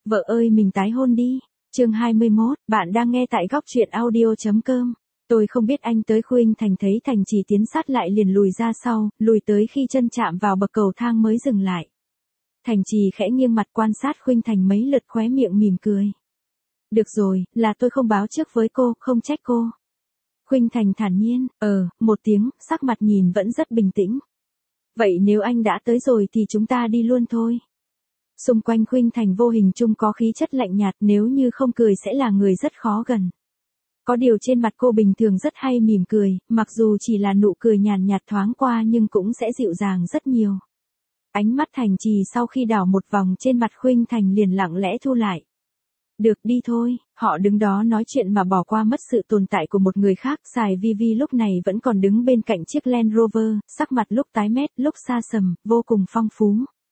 Vợ ơi mình tái hôn đi. Chương 21, bạn đang nghe tại góc truyện audio.com. Tôi không biết anh tới Khuynh Thành thấy Thành Trì tiến sát lại liền lùi ra sau, lùi tới khi chân chạm vào bậc cầu thang mới dừng lại. Thành Trì khẽ nghiêng mặt quan sát Khuynh Thành mấy lượt khóe miệng mỉm cười. Được rồi, là tôi không báo trước với cô, không trách cô. Khuynh Thành thản nhiên, một tiếng, sắc mặt nhìn vẫn rất bình tĩnh. Vậy nếu anh đã tới rồi thì chúng ta đi luôn thôi. Xung quanh Khuynh Thành vô hình chung có khí chất lạnh nhạt, nếu như không cười sẽ là người rất khó gần. Có điều trên mặt cô bình thường rất hay mỉm cười, mặc dù chỉ là nụ cười nhàn nhạt thoáng qua nhưng cũng sẽ dịu dàng rất nhiều. Ánh mắt Thành Trì sau khi đảo một vòng trên mặt Khuynh Thành liền lặng lẽ thu lại. Được đi thôi, họ đứng đó nói chuyện mà bỏ qua mất sự tồn tại của một người khác. Sài Vivi lúc này vẫn còn đứng bên cạnh chiếc Land Rover, sắc mặt lúc tái mét, lúc xa sầm, vô cùng phong phú.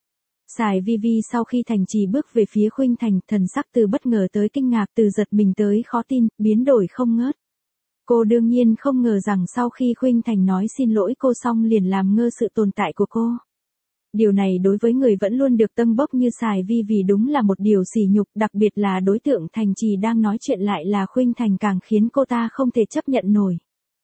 Sài Vivi sau khi Thành Trì bước về phía Khuynh Thành, thần sắc từ bất ngờ tới kinh ngạc, từ giật mình tới khó tin, biến đổi không ngớt. Cô đương nhiên không ngờ rằng sau khi Khuynh Thành nói xin lỗi cô xong liền làm ngơ sự tồn tại của cô. Điều này đối với người vẫn luôn được tâng bốc như Sài Vivi đúng là một điều sỉ nhục, đặc biệt là đối tượng Thành Trì đang nói chuyện lại là Khuynh Thành càng khiến cô ta không thể chấp nhận nổi.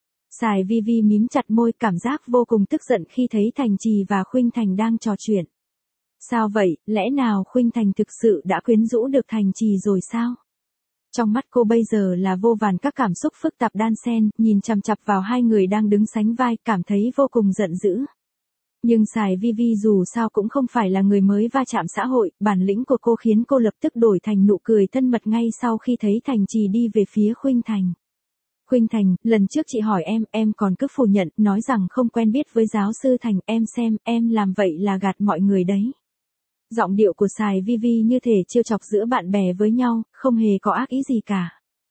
Sài Vivi mím chặt môi, cảm giác vô cùng tức giận khi thấy Thành Trì và Khuynh Thành đang trò chuyện. Sao vậy, lẽ nào Khuynh Thành thực sự đã quyến rũ được Thành Trì rồi sao? Trong mắt cô bây giờ là vô vàn các cảm xúc phức tạp đan xen, nhìn chằm chằm vào hai người đang đứng sánh vai, cảm thấy vô cùng giận dữ. Nhưng Sài Vivi dù sao cũng không phải là người mới va chạm xã hội, bản lĩnh của cô khiến cô lập tức đổi thành nụ cười thân mật ngay sau khi thấy Thành Trì đi về phía Khuynh Thành. Khuynh Thành, lần trước chị hỏi em còn cứ phủ nhận, nói rằng không quen biết với giáo sư Thành, em xem, em làm vậy là gạt mọi người đấy. Giọng điệu của Sài Vivi như thể trêu chọc giữa bạn bè với nhau, không hề có ác ý gì cả.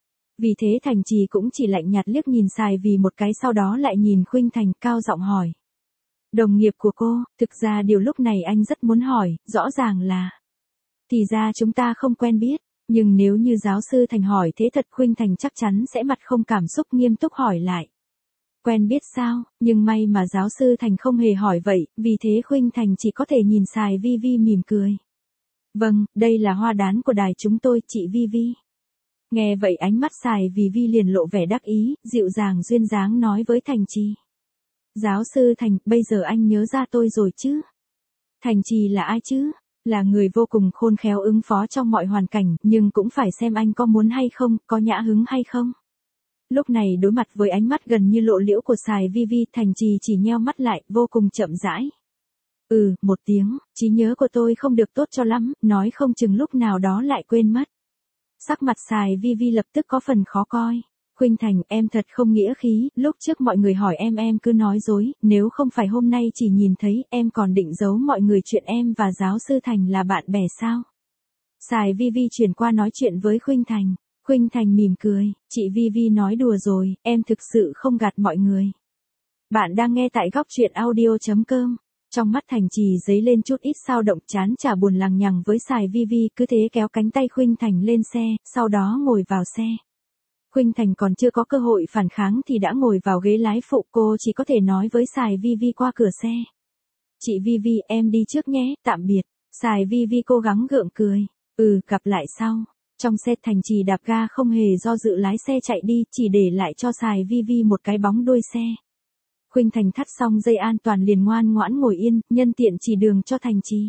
Vì thế Thành Trì cũng chỉ lạnh nhạt liếc nhìn Sài vì một cái, sau đó lại nhìn Khuynh Thành, cao giọng hỏi. Đồng nghiệp của cô, thực ra điều lúc này anh rất muốn hỏi, rõ ràng là. Thì ra chúng ta không quen biết, nhưng nếu như giáo sư Thành hỏi thế thật, Khuynh Thành chắc chắn sẽ mặt không cảm xúc nghiêm túc hỏi lại. Quen biết sao, nhưng may mà giáo sư Thành không hề hỏi vậy, vì thế Khuynh Thành chỉ có thể nhìn Sài Vivi mỉm cười. Vâng, đây là hoa đán của đài chúng tôi, chị Vivi. Nghe vậy ánh mắt Sài Vivi liền lộ vẻ đắc ý, dịu dàng duyên dáng nói với Thành Trì. Giáo sư Thành, bây giờ anh nhớ ra tôi rồi chứ? Thành Trì là ai chứ? Là người vô cùng khôn khéo ứng phó trong mọi hoàn cảnh, nhưng cũng phải xem anh có muốn hay không, có nhã hứng hay không. Lúc này đối mặt với ánh mắt gần như lộ liễu của Sài Vivi, Thành Trì chỉ nheo mắt lại, vô cùng chậm rãi. Một tiếng, trí nhớ của tôi không được tốt cho lắm, nói không chừng lúc nào đó lại quên mất. Sắc mặt Sài Vivi lập tức có phần khó coi. Khuynh Thành, em thật không nghĩa khí, lúc trước mọi người hỏi em cứ nói dối, nếu không phải hôm nay chỉ nhìn thấy, em còn định giấu mọi người chuyện em và giáo sư Thành là bạn bè sao? Sài Vivi chuyển qua nói chuyện với Khuynh Thành. Khuynh Thành mỉm cười, chị Vivi nói đùa rồi, em thực sự không gạt mọi người. Bạn đang nghe tại góc truyện audio.com. Trong mắt Thành Trì dấy lên chút ít xao động, chán chả buồn lằng nhằng với Sài Vivi, cứ thế kéo cánh tay Khuynh Thành lên xe, sau đó ngồi vào xe. Khuynh Thành còn chưa có cơ hội phản kháng thì đã ngồi vào ghế lái phụ, cô chỉ có thể nói với Sài Vivi qua cửa xe. Chị Vivi, em đi trước nhé, tạm biệt. Sài Vivi cố gắng gượng cười. Gặp lại sau. Trong xe Thành Trì đạp ga không hề do dự lái xe chạy đi, chỉ để lại cho Sài Vivi một cái bóng đuôi xe. Khuynh Thành thắt xong dây an toàn liền ngoan ngoãn ngồi yên, nhân tiện chỉ đường cho Thành Trì.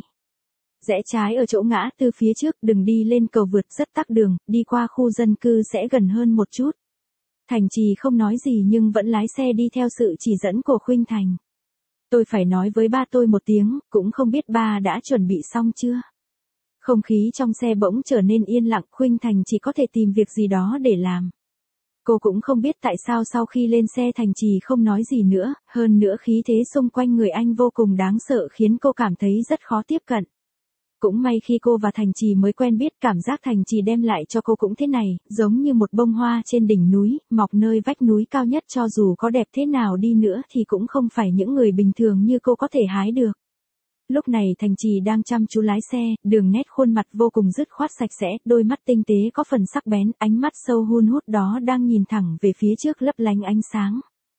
Rẽ trái ở chỗ ngã tư phía trước, đừng đi lên cầu vượt rất tắc đường, đi qua khu dân cư sẽ gần hơn một chút. Thành Trì không nói gì nhưng vẫn lái xe đi theo sự chỉ dẫn của Khuynh Thành. Tôi phải nói với ba tôi một tiếng, cũng không biết ba đã chuẩn bị xong chưa. Không khí trong xe bỗng trở nên yên lặng, Khuynh Thành chỉ có thể tìm việc gì đó để làm. Cô cũng không biết tại sao sau khi lên xe Thành Trì không nói gì nữa, hơn nữa khí thế xung quanh người anh vô cùng đáng sợ khiến cô cảm thấy rất khó tiếp cận. Cũng may khi cô và Thành Trì mới quen biết, cảm giác Thành Trì đem lại cho cô cũng thế này, giống như một bông hoa trên đỉnh núi, mọc nơi vách núi cao nhất, cho dù có đẹp thế nào đi nữa thì cũng không phải những người bình thường như cô có thể hái được. Lúc này Thành Trì đang chăm chú lái xe, đường nét khuôn mặt vô cùng dứt khoát sạch sẽ, đôi mắt tinh tế có phần sắc bén, ánh mắt sâu hun hút đó đang nhìn thẳng về phía trước lấp lánh ánh sáng.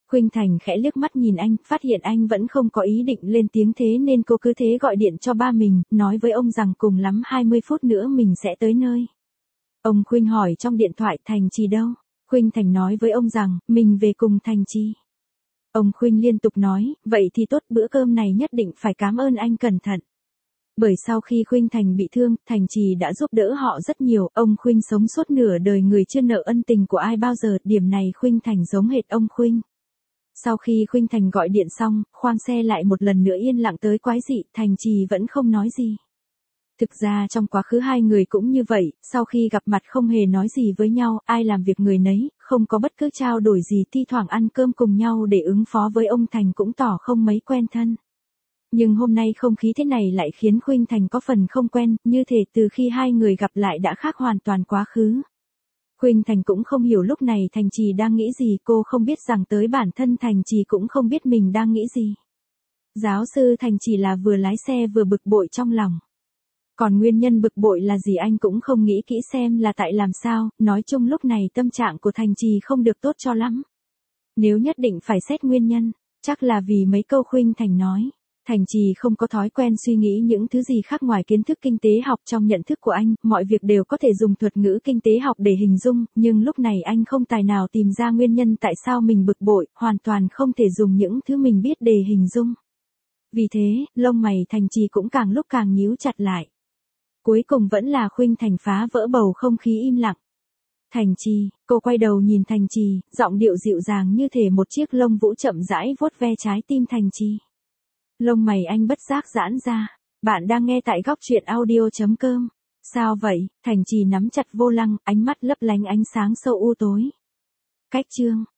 Khuynh Thành khẽ liếc mắt nhìn anh, phát hiện anh vẫn không có ý định lên tiếng thế nên cô cứ thế gọi điện cho ba mình, nói với ông rằng cùng lắm 20 phút nữa mình sẽ tới nơi. Ông Khuynh hỏi trong điện thoại Thành Trì đâu? Khuynh Thành nói với ông rằng, mình về cùng Thành Trì. Ông Khuynh liên tục nói, vậy thì tốt, bữa cơm này nhất định phải cảm ơn anh cẩn thận. Bởi sau khi Khuynh Thành bị thương, Thành Trì đã giúp đỡ họ rất nhiều, ông Khuynh sống suốt nửa đời người chưa nợ ân tình của ai bao giờ, điểm này Khuynh Thành giống hệt ông Khuynh. Sau khi Khuynh Thành gọi điện xong, khoang xe lại một lần nữa yên lặng tới quái dị, Thành Trì vẫn không nói gì. Thực ra trong quá khứ hai người cũng như vậy, sau khi gặp mặt không hề nói gì với nhau, ai làm việc người nấy, không có bất cứ trao đổi gì, thi thoảng ăn cơm cùng nhau để ứng phó với ông Thành cũng tỏ không mấy quen thân. Nhưng hôm nay không khí thế này lại khiến Khuynh Thành có phần không quen, như thể từ khi hai người gặp lại đã khác hoàn toàn quá khứ. Khuynh Thành cũng không hiểu lúc này Thành Trì đang nghĩ gì, cô không biết rằng tới bản thân Thành Trì cũng không biết mình đang nghĩ gì. Giáo sư Thành chỉ là vừa lái xe vừa bực bội trong lòng. Còn nguyên nhân bực bội là gì anh cũng không nghĩ kỹ xem là tại làm sao, nói chung lúc này tâm trạng của Thành Trì không được tốt cho lắm. Nếu nhất định phải xét nguyên nhân, chắc là vì mấy câu Khuynh Thành nói. Thành Trì không có thói quen suy nghĩ những thứ gì khác ngoài kiến thức kinh tế học trong nhận thức của anh, mọi việc đều có thể dùng thuật ngữ kinh tế học để hình dung, nhưng lúc này anh không tài nào tìm ra nguyên nhân tại sao mình bực bội, hoàn toàn không thể dùng những thứ mình biết để hình dung. Vì thế, lông mày Thành Trì cũng càng lúc càng nhíu chặt lại. Cuối cùng vẫn là Khuynh Thành phá vỡ bầu không khí im lặng. Thành Trì, cô quay đầu nhìn Thành Trì, giọng điệu dịu dàng như thể một chiếc lông vũ chậm rãi vuốt ve trái tim Thành Trì. Lông mày anh bất giác giãn ra. Bạn đang nghe tại góc truyện audio.com. Sao vậy? Thành Trì nắm chặt vô lăng, ánh mắt lấp lánh ánh sáng sâu u tối. Cách chương.